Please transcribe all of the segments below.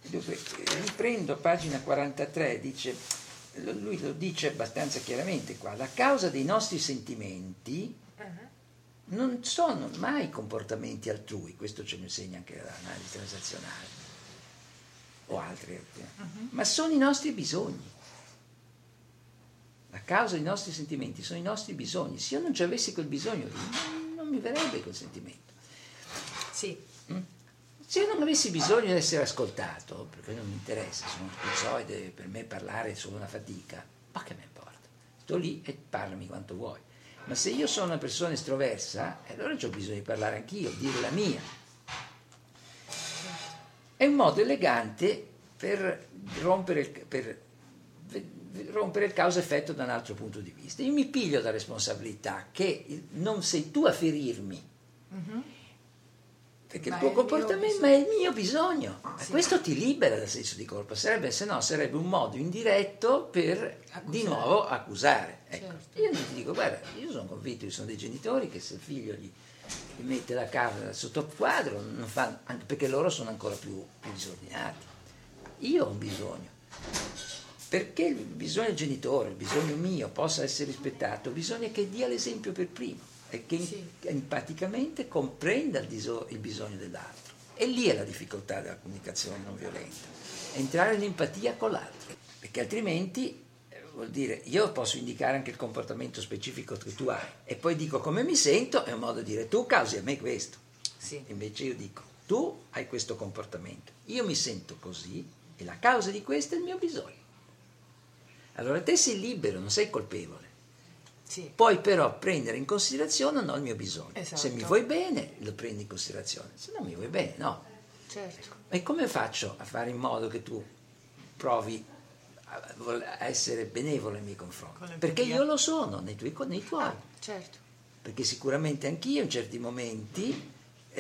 Dunque, riprendo pagina 43, lui lo dice abbastanza chiaramente qua, la causa dei nostri sentimenti non sono mai comportamenti altrui, questo ce lo insegna anche l'analisi transazionale o altri, ma sono i nostri bisogni. La causa dei nostri sentimenti sono i nostri bisogni. Se io non ci avessi quel bisogno lì, non mi verrebbe quel sentimento. Sì. Se io non avessi bisogno di essere ascoltato, perché non mi interessa, sono schizoide, per me parlare è solo una fatica, ma che mi importa? Sto lì e parlami quanto vuoi. Ma se io sono una persona estroversa, allora ho bisogno di parlare anch'io, dire la mia. È un modo elegante per rompere il causa-effetto da un altro punto di vista. Io mi piglio la responsabilità che non sei tu a ferirmi, perché il tuo comportamento è il mio bisogno. Sì. Questo ti libera dal senso di colpa, se no sarebbe un modo indiretto per di nuovo accusare. Ecco. Certo. Io ti dico, guarda, io sono convinto, ci sono dei genitori che se il figlio gli mette la carta sotto quadro, non fa, anche perché loro sono ancora più disordinati. Io ho un bisogno. Perché il bisogno del genitore, il bisogno mio possa essere rispettato, bisogna che dia l'esempio per primo e che empaticamente comprenda il bisogno dell'altro. E lì è la difficoltà della comunicazione non violenta, entrare in empatia con l'altro, perché altrimenti vuol dire io posso indicare anche il comportamento specifico che tu hai e poi dico come mi sento, è un modo di dire tu causi a me questo. Sì. Invece io dico tu hai questo comportamento, io mi sento così e la causa di questo è il mio bisogno. Allora te sei libero, non sei colpevole. Sì. Puoi però prendere in considerazione o no il mio bisogno. Esatto. Se mi vuoi bene lo prendi in considerazione, se non mi vuoi bene no. Certo. E come faccio a fare in modo che tu provi a essere benevolo nei miei confronti? Perché io lo sono nei tuoi. Certo. Perché sicuramente anch'io in certi momenti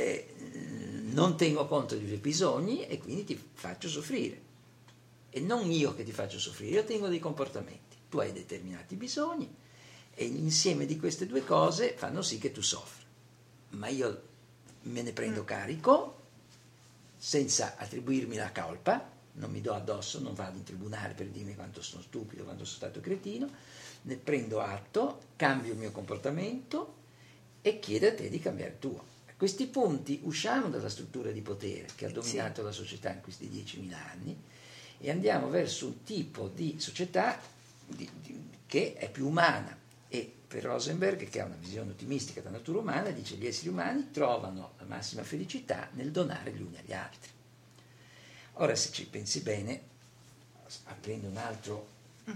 non tengo conto dei tuoi bisogni e quindi ti faccio soffrire. E non io che ti faccio soffrire, io tengo dei comportamenti. Tu hai determinati bisogni e l'insieme di queste due cose fanno sì che tu soffri. Ma io me ne prendo carico senza attribuirmi la colpa, non mi do addosso, non vado in tribunale per dirmi quanto sono stupido, quanto sono stato cretino, ne prendo atto, cambio il mio comportamento e chiedo a te di cambiare il tuo. A questi punti usciamo dalla struttura di potere che ha dominato la società in questi 10.000 anni e andiamo verso un tipo di società che è più umana. E per Rosenberg, che ha una visione ottimistica della natura umana, dice che gli esseri umani trovano la massima felicità nel donare gli uni agli altri. Ora, se ci pensi bene, aprendo un altro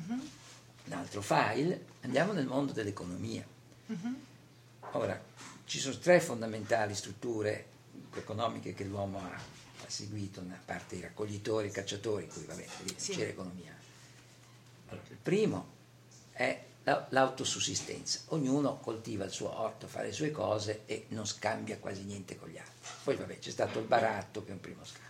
file, andiamo nel mondo dell'economia. Ora, ci sono 3 fondamentali strutture economiche che l'uomo ha seguito, a parte i raccoglitori e cacciatori, cui c'è l'economia. Allora, il primo è l'autosussistenza, ognuno coltiva il suo orto, fa le sue cose e non scambia quasi niente con gli altri. Poi c'è stato il baratto che è un primo scambio.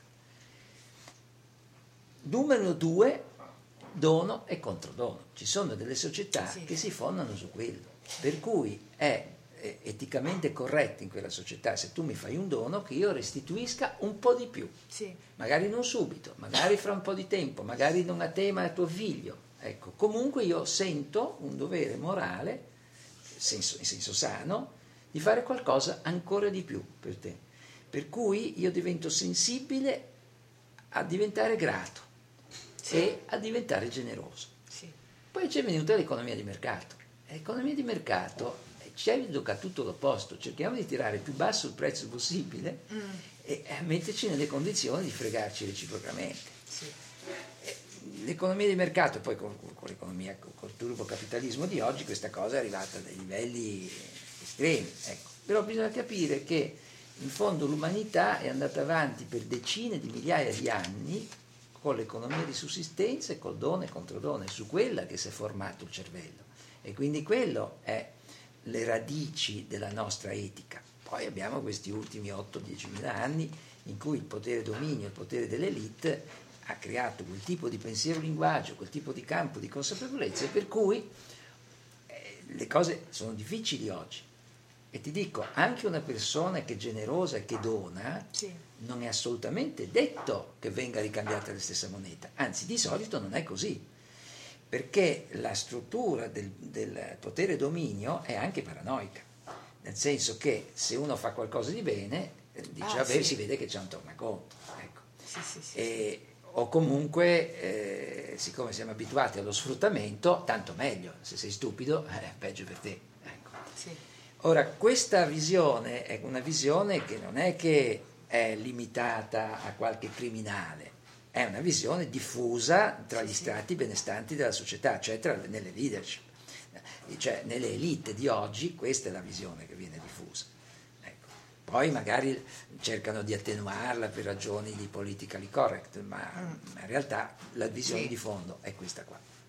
Numero 2, dono e controdono. Ci sono delle società che si fondano su quello, per cui è eticamente corretto in quella società, se tu mi fai un dono, che io restituisca un po' di più, magari non subito, magari fra un po' di tempo, magari non a te ma a tuo figlio. Ecco, comunque io sento un dovere morale, in senso sano, di fare qualcosa ancora di più per te. Per cui io divento sensibile a diventare grato e a diventare generoso. Poi c'è venuta l'economia di mercato. L'economia di mercato ci educa tutto l'opposto, cerchiamo di tirare il più basso il prezzo possibile e metterci nelle condizioni di fregarci reciprocamente. L'economia di mercato, poi con l'economia, col turbocapitalismo di oggi, questa cosa è arrivata a dei livelli estremi. Ecco. Però bisogna capire che in fondo l'umanità è andata avanti per decine di migliaia di anni con l'economia di sussistenza e col dono e controdono, è su quella che si è formato il cervello. E quindi quello è le radici della nostra etica. Poi abbiamo questi ultimi 8-10.000 anni in cui il potere dominio, il potere dell'elite ha creato quel tipo di pensiero-linguaggio, quel tipo di campo di consapevolezza, per cui le cose sono difficili oggi. E ti dico, anche una persona che è generosa e che dona, non è assolutamente detto che venga ricambiata la stessa moneta, anzi di solito non è così, perché la struttura del potere dominio è anche paranoica, nel senso che se uno fa qualcosa di bene dice vabbè sì. Si vede che c'è un tornaconto, ecco. Sì. O comunque siccome siamo abituati allo sfruttamento, tanto meglio, se sei stupido peggio per te, ecco. Sì. Ora questa visione è una visione che non è che è limitata a qualche criminale, è una visione diffusa tra gli strati benestanti della società, cioè nelle leadership, cioè nelle elite di oggi. Questa è la visione che viene diffusa. Ecco. Poi magari cercano di attenuarla per ragioni di politically correct, ma in realtà la visione di fondo è questa qua.